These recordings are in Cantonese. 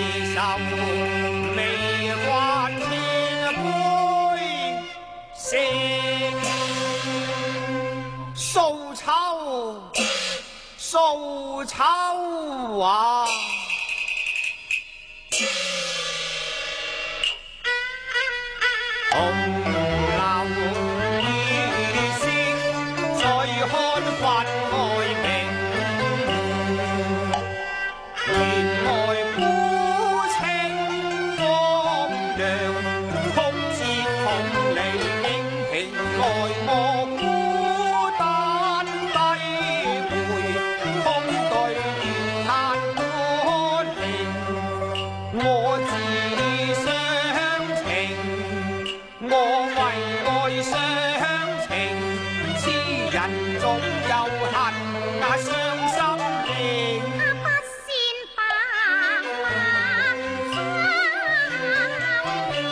愁未还千杯醒，數秋數秋啊！紅樓雨色，再看分外明。原來古情汪洋，曲折痛離英情來我孤單低背，空對月嘆孤零，我自傷情。我為愛傷情，痴人總有恨那傷心靈。 不善白馬相迎，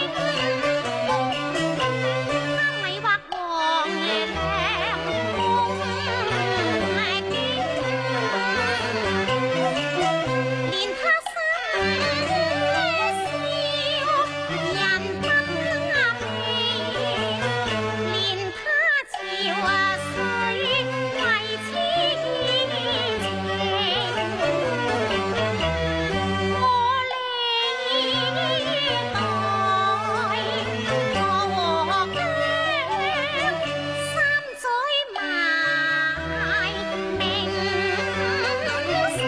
咪畫黃粱夢境，憐他心笑人不連他潮水為痴情，我歷代我和姜三嘴埋名聲，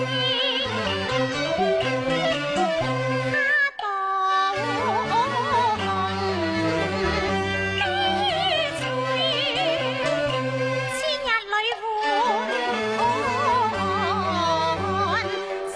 他道紅悲催，千日裏換盡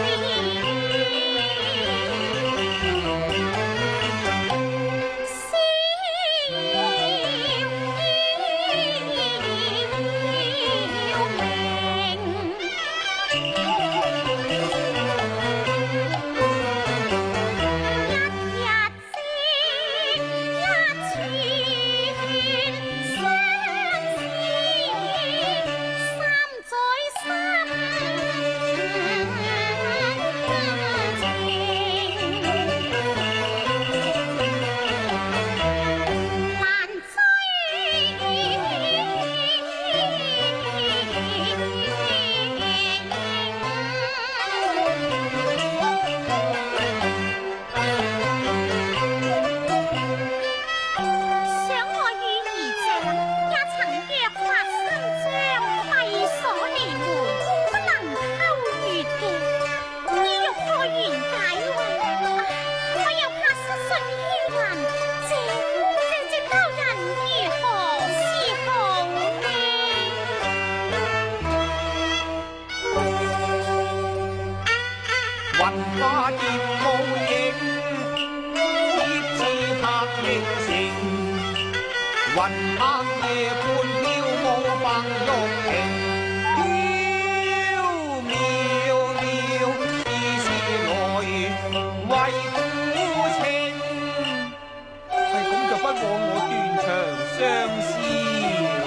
雲花葉無影，葉自拍影成。雲黑夜半飄舞白玉屏，飄渺渺，似是來為古情。係咁就不枉我斷腸相思咯。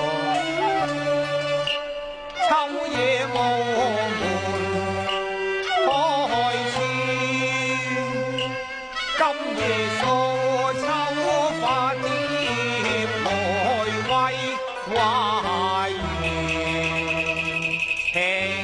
秋夜無門開處，今夜數秋花蝶來為懷念情。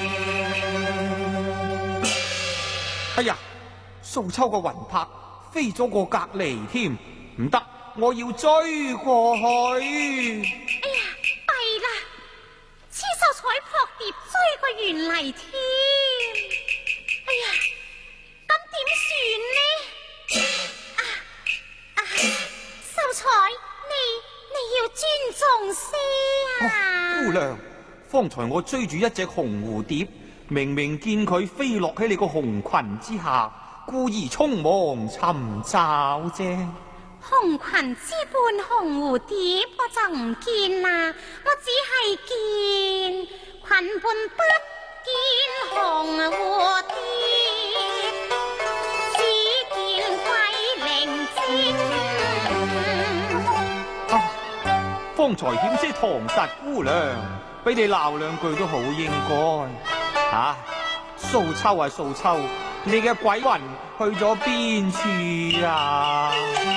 哎呀，素秋個魂魄飛咗過隔離添，唔得，我要追過去。 哎呀，弊啦！黐手彩撲蝶追過原嚟添。哎呀，咁點算呢？秀才，你要尊重些啊！ 姑娘，方才我追住一隻紅蝴蝶，明明見佢飛落喺你個紅裙之下，故意匆忙尋找啫。 紅裙之伴紅蝴蝶我就唔見啦，我只係見裙伴不見紅蝴蝶，只見龜靈精。 方才險些堂實姑娘，俾你鬧兩句都好應該。素秋啊素秋， 你嘅鬼魂去咗邊處啊？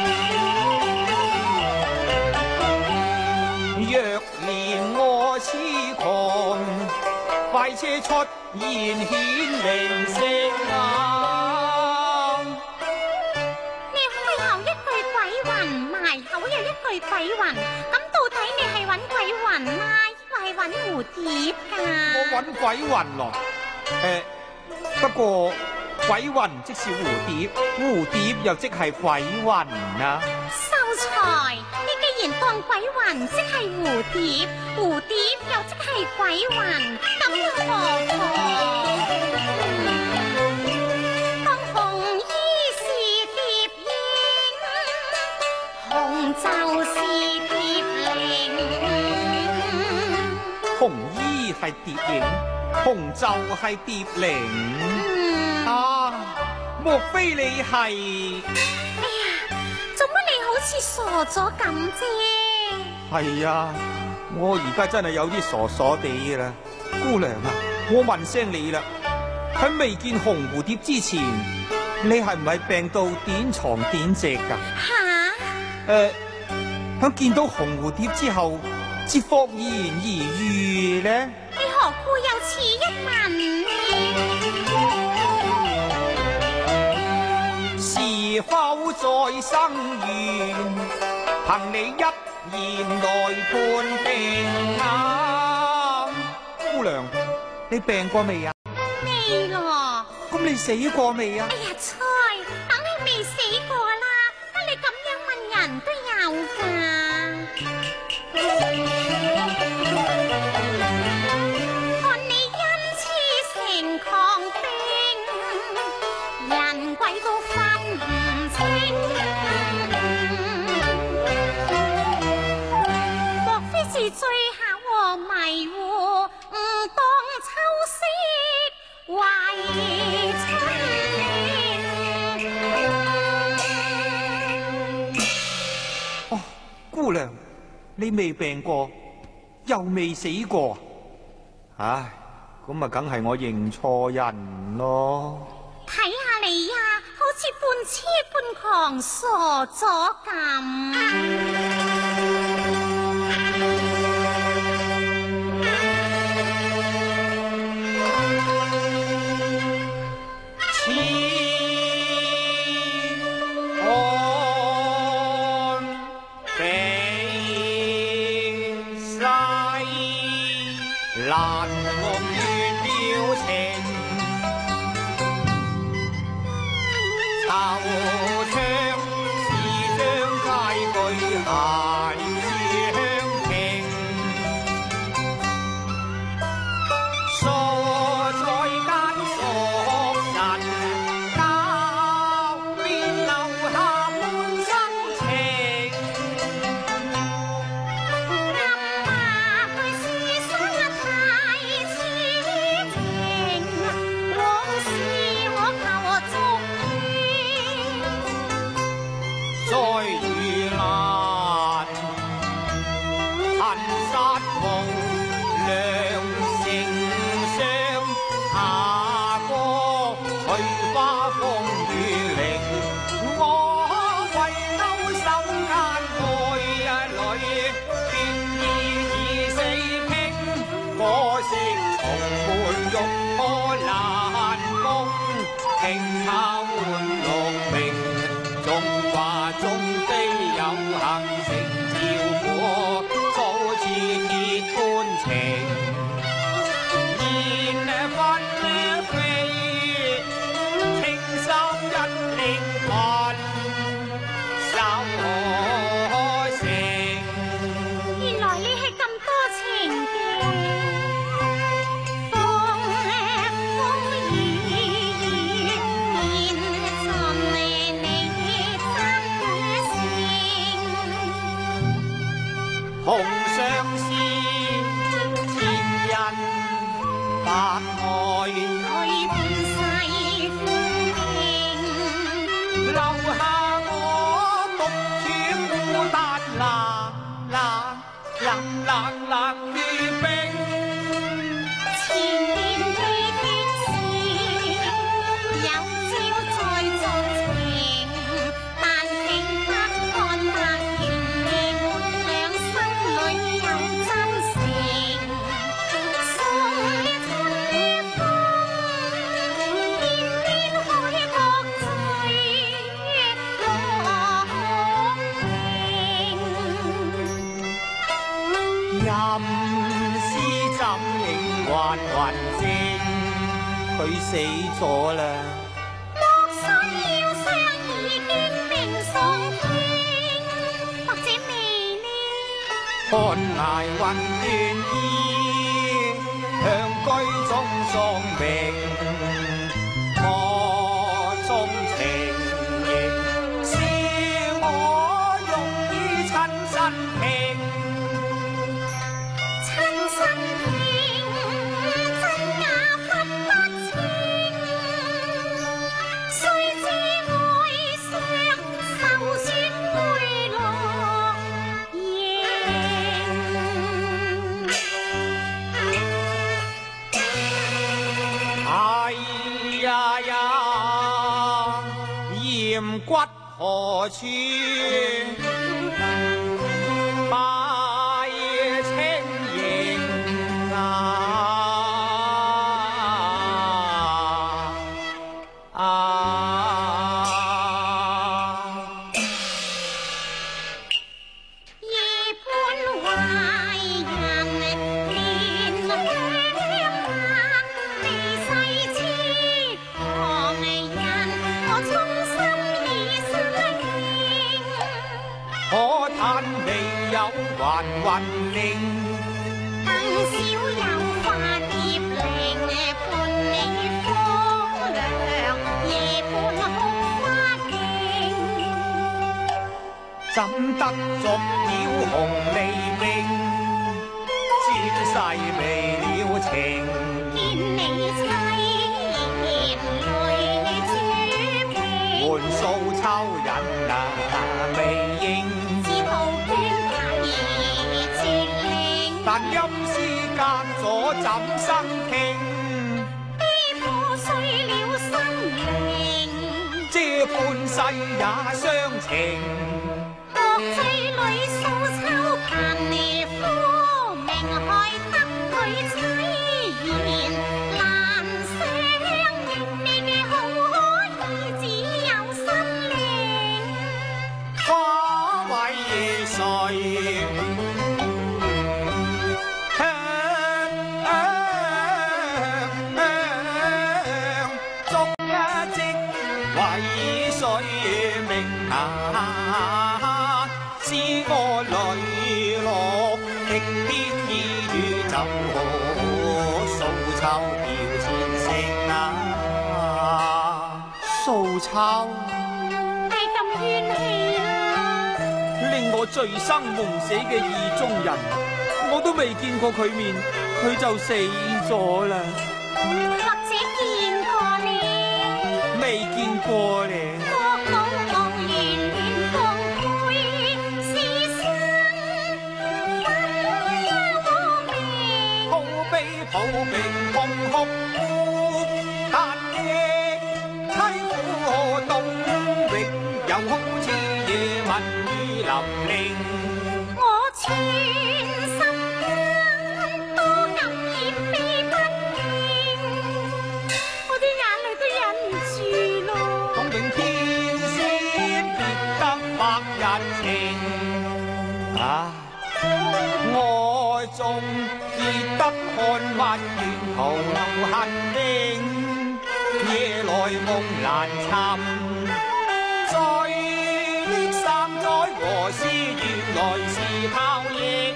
若連我痴狂，快車出現顯靈性啊！ 你開口一句鬼魂，埋口又一句鬼魂，咁到底你係揾鬼魂啦，抑或係揾蝴蝶㗎？ 我揾鬼魂咯，不過鬼魂即是蝴蝶，蝴蝶又即係鬼魂啊！ 秀才，你既然當鬼魂即係蝴蝶，蝴蝶又即係鬼魂，咁又何妨？當紅衣是蝶影，紅就是蝶靈。 紅衣係蝶影，紅袖係蝶靈。啊，莫非你係？ 哎呀，做乜你好似傻咗咁啫？ 係啊，我而家真係有啲傻傻地啦。姑娘啊，我問聲你啦，喺未見紅蝴蝶之前，你係唔係病到點床點席噶？ 吓？ 喺見到紅蝴蝶之後，至霍然而愈呢？ 你何故有此一問？ 是否在生緣？憑你一言來判定啊！姑娘，你病過未啊？ 未咯。 咁你死過未啊？ 哎呀，菜，等你未死過啦，乜你咁樣問人都有㗎。看你因痴成狂病，人鬼都分唔清。莫非是醉客和迷糊，誤當秋色為親？ 哦，姑娘，你未病過，又未死過，唉，咁啊，梗係我認錯人咯。 睇下你呀，好似半痴半狂，傻咗咁。 難忘月表情，惆悵是將佳句諧相評，傻在間傻人交，便留下滿心情。 還雲星，佢死咗啦。 莫信要上已經命喪天，或者未呢？ 看崖雲斷衣，向居中喪命。我鍾情亦是我用於親身聽。 親身聽，真假分不清。雖知愛上受損回落哎呀呀，鹽骨何處擺清盈夜半懷人憐香客，離世痴狂人，我衷心已相認。 可嘆未有還魂靈， 更少有化蝶靈，伴你風涼，夜半哭花徑。 怎得逐了紅利兵，轉世未了情。 見你凄然淚珠屏， 換素秋人未應， 自圖捐題絕靈。 但陰司隔咗怎生聽？ 悲破碎了心靈， 這半世也相情。 國際裏素秋貧夫名，害得佢凄然難相認。你好可以只有心靈。 花為誰？終一夕為誰明使我淚落，極偏意宇宙素秋飄前程素秋係咁怨氣啦， 令我醉生夢死嘅意中人，我都未見過佢面，佢就死咗啦。 或者見過你， 未見過咧。 國老望圓圓共配，是生分憂明。 抱悲抱病痛哭，但亦凄苦冬域，又好似夜晚雨霖鈴。 我全心間多感染悲不應，我啲眼淚都忍唔住咯。 東永天仙別得百日情，我縱結得看萬緣途流痕影，夜來夢難尋。在的三載和思原來是泡影。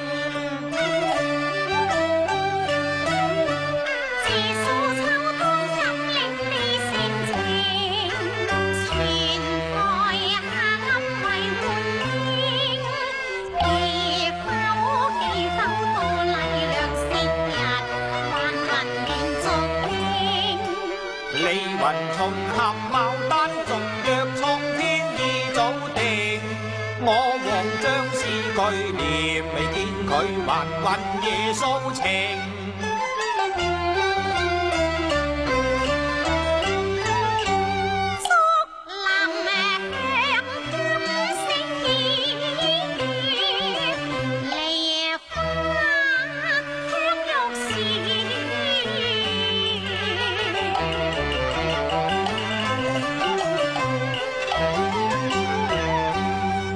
自素秋冬感領你性情，全台下暗為換應。記否到麗娘節日，還雲斷續聽。 離雲重合牡丹，縱若蒼天已早定。我黃將是據念，未見佢還雲夜訴情。 竹林香金星葉，梨花香玉時。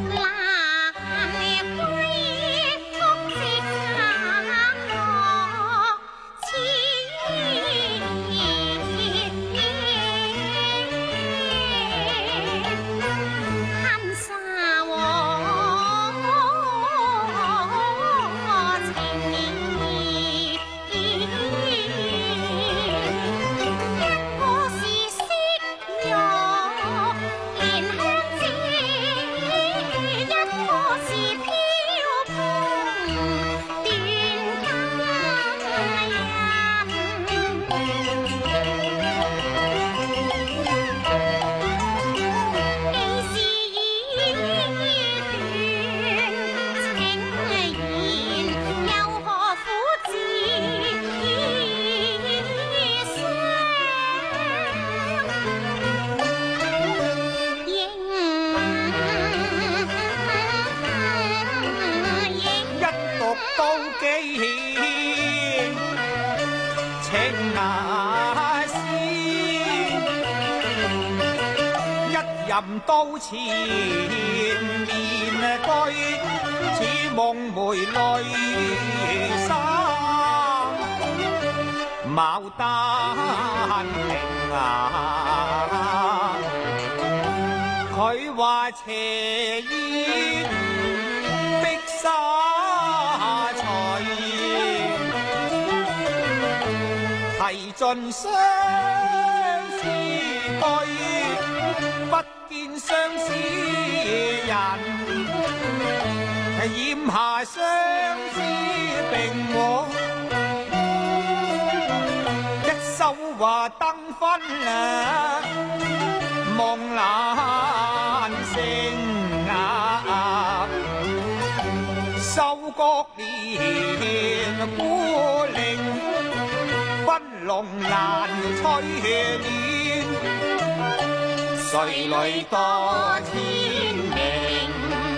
蘭桂菊折下吟到前面居，似夢梅淚生。牡丹亭啊，佢話斜煙碧沙翠，提盡相思對，不見相思人，染下相思並和。手話燈昏啊，夢難成啊，收割連孤零，分籠難催眠，誰淚多天明。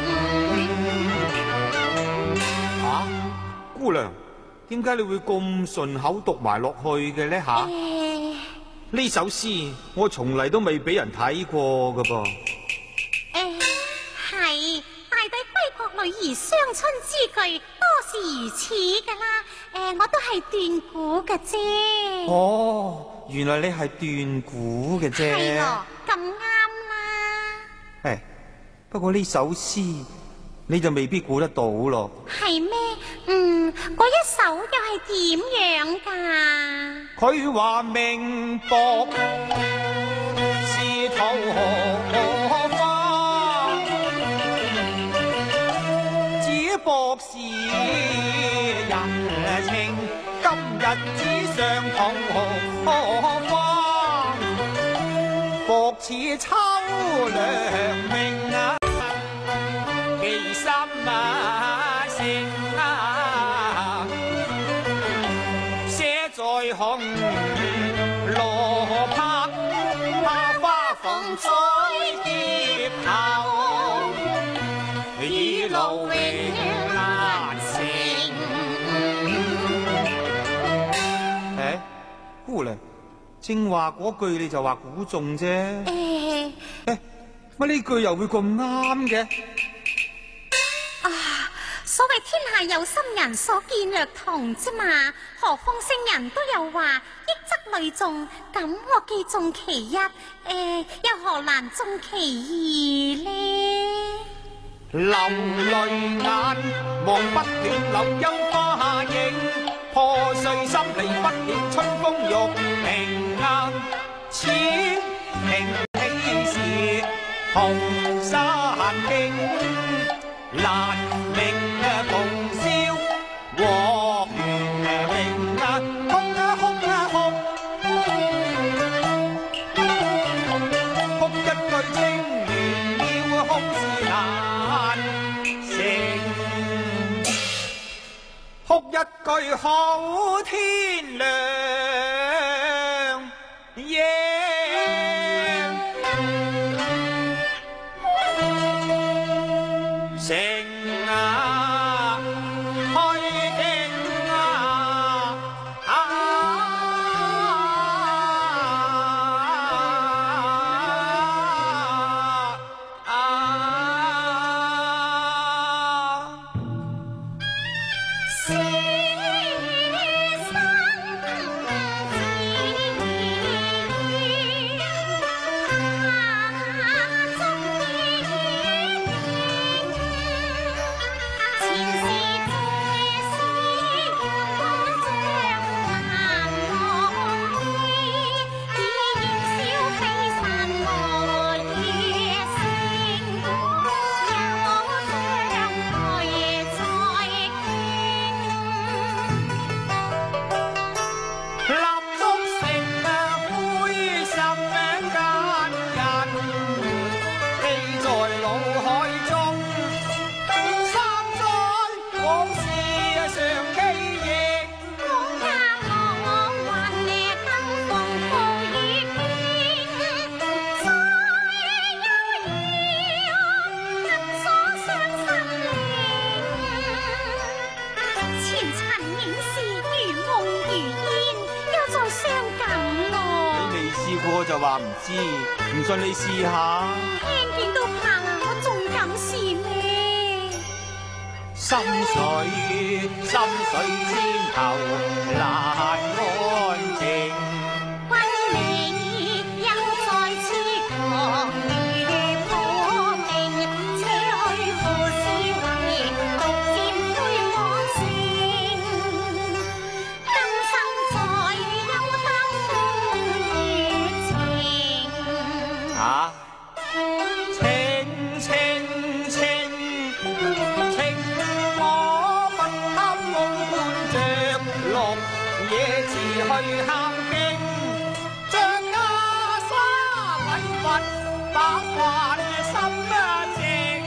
啊，姑娘。點解你會咁順口讀埋落去嘅呢？吓，呢首詩我從嚟都未俾人睇過噶噃。 係大抵歸國女兒雙春之句，多是如此噶啦。我都係斷估嘅啫。 哦，原來你係斷估嘅啫。 係咯，咁啱啦。 不過呢首詩你就未必估得到咯。係咩？ 嗰一首又係點樣噶？ 佢話明薄是桃花，只薄是人情，今日只上桃花，薄似秋涼明啊，其心啊成啊，寫在紅羅帕，花房栽蝶後，已路永難成。姑娘，正話嗰句你就話估中啫。乜呢句又會咁啱嘅？ 所謂天下有心人，所見略同啫嘛。何況聖人都有話，益則累眾。咁我既中其一，又何難中其二呢？ 流淚眼，望不斷流陰花影，破碎心離不了春風玉屏硬。此情喜事紅山徑，難明同宵和圓明啊，哭啊哭啊哭，哭一句清亂了空是難成，哭一句好天亮夜。成啊，開經啊， 我就話唔知，唔信你試下。 聽見都怕啊，我仲敢試咩？ 心水千頭難安靜。 君你又再次狂如破明，且去赴是為獨佔虛妄性。今生再有得風雨情。 啊！情，我不貪夢伴着綠野池去敲經，將袈裟禮物打發心情。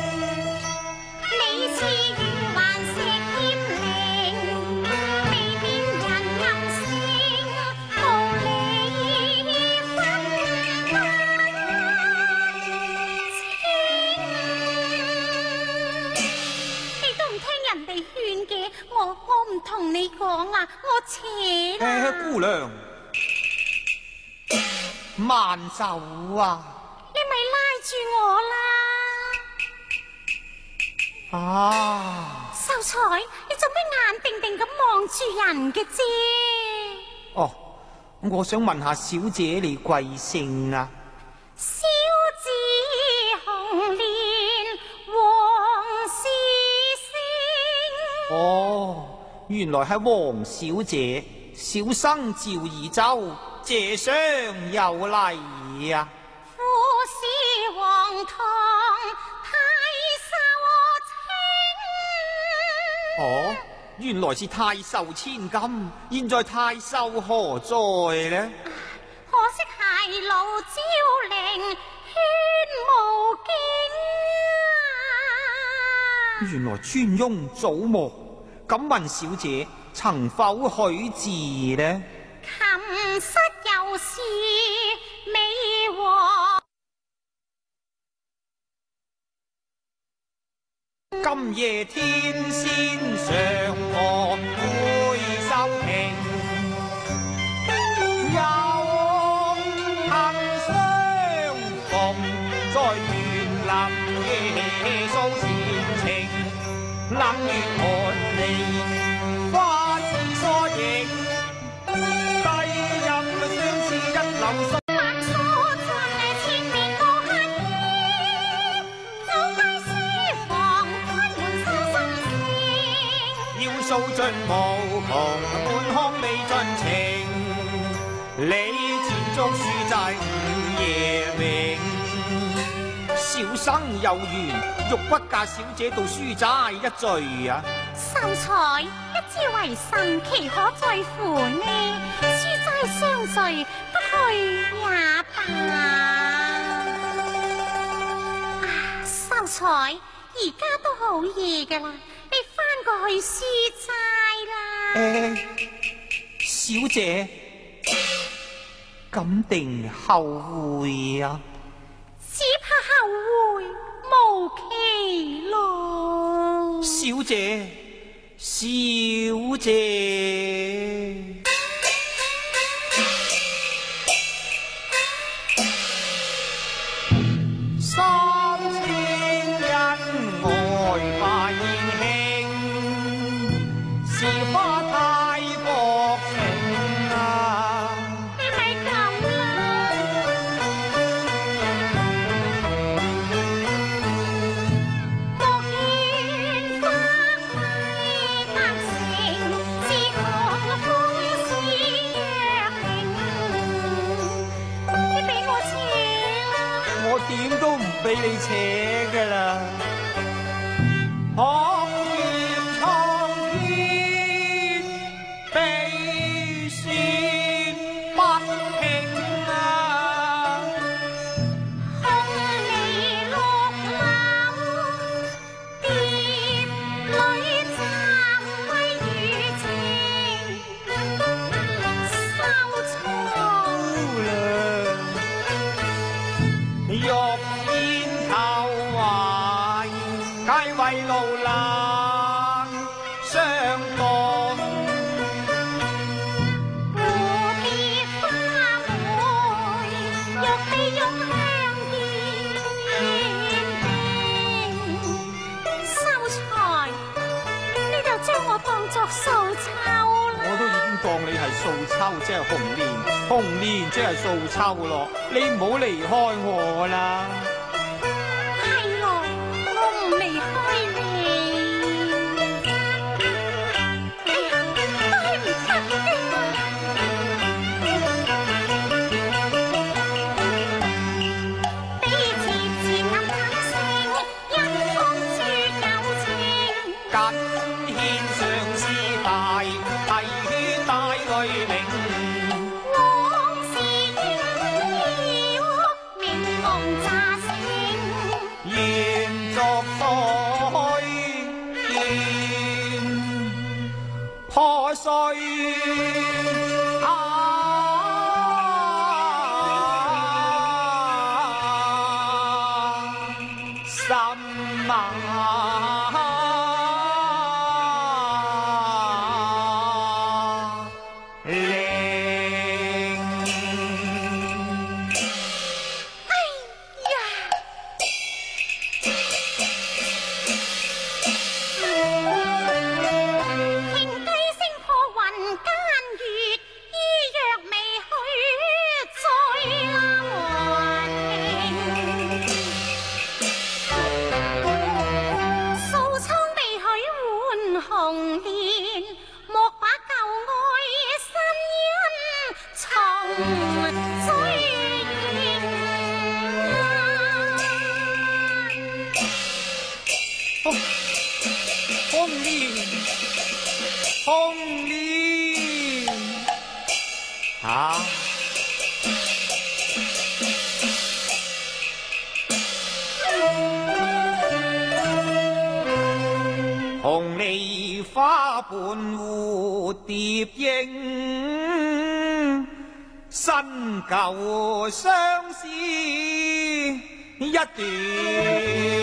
你似如頑石添靈，未變人暗聲，無理分不清。你都唔聽人哋勸嘅，我唔同你講啊，我扯啦。 姑娘，慢走啊！ 你咪拉住我啦！ 啊！ 秀才，你做咩眼定定咁望住人嘅啫？ 哦，我想問下小姐你貴姓啊？ 小子紅蓮黃氏姓。 哦，原來係黃小姐，小生趙宜州，謝相有禮啊！ 富士皇堂太守卿。 哦，原來是太守千金，現在太守何在呢？ 可惜偕老招靈勸無境啊！ 原來村翁早亡，敢問小姐曾否許字呢？ 琴瑟又是美和。 今夜天仙上河會收平，有幸相逢在園林夜訴前情，冷月寒離花枝疏影，低吟相思一縷水。訴盡無窮滿腔未盡情，你前足書債午夜明，小生有緣欲不嫁小姐到書齋一聚啊！ 秀才，一朝為甚，其可在乎呢？書齋相聚，不去也罷。秀才，而家都好夜噶啦，你翻過去書齋啦。 小姐，敢定後會啊？ 只怕後會無期咯。 小姐，小姐。點都唔俾你扯噶啦！學劍蒼天，比雪不平啊！ 空離綠柳，蝶裏暫歸餘情，收藏欲煙頭懷，皆為路冷相共。 蝴蝶花即係紅蓮，紅蓮即係素秋咯。你唔好離開我啦。 係咯，我唔離開你。哎呀，都係唔得嘅。彼此似暗淡聲，一方處有情。 緊牽相思帶，啼血帶淚明。 往事應了，明夢乍醒。 延續再見，破碎心啊！紅蓮啊！紅梨花伴蝴蝶影，新舊相思一段。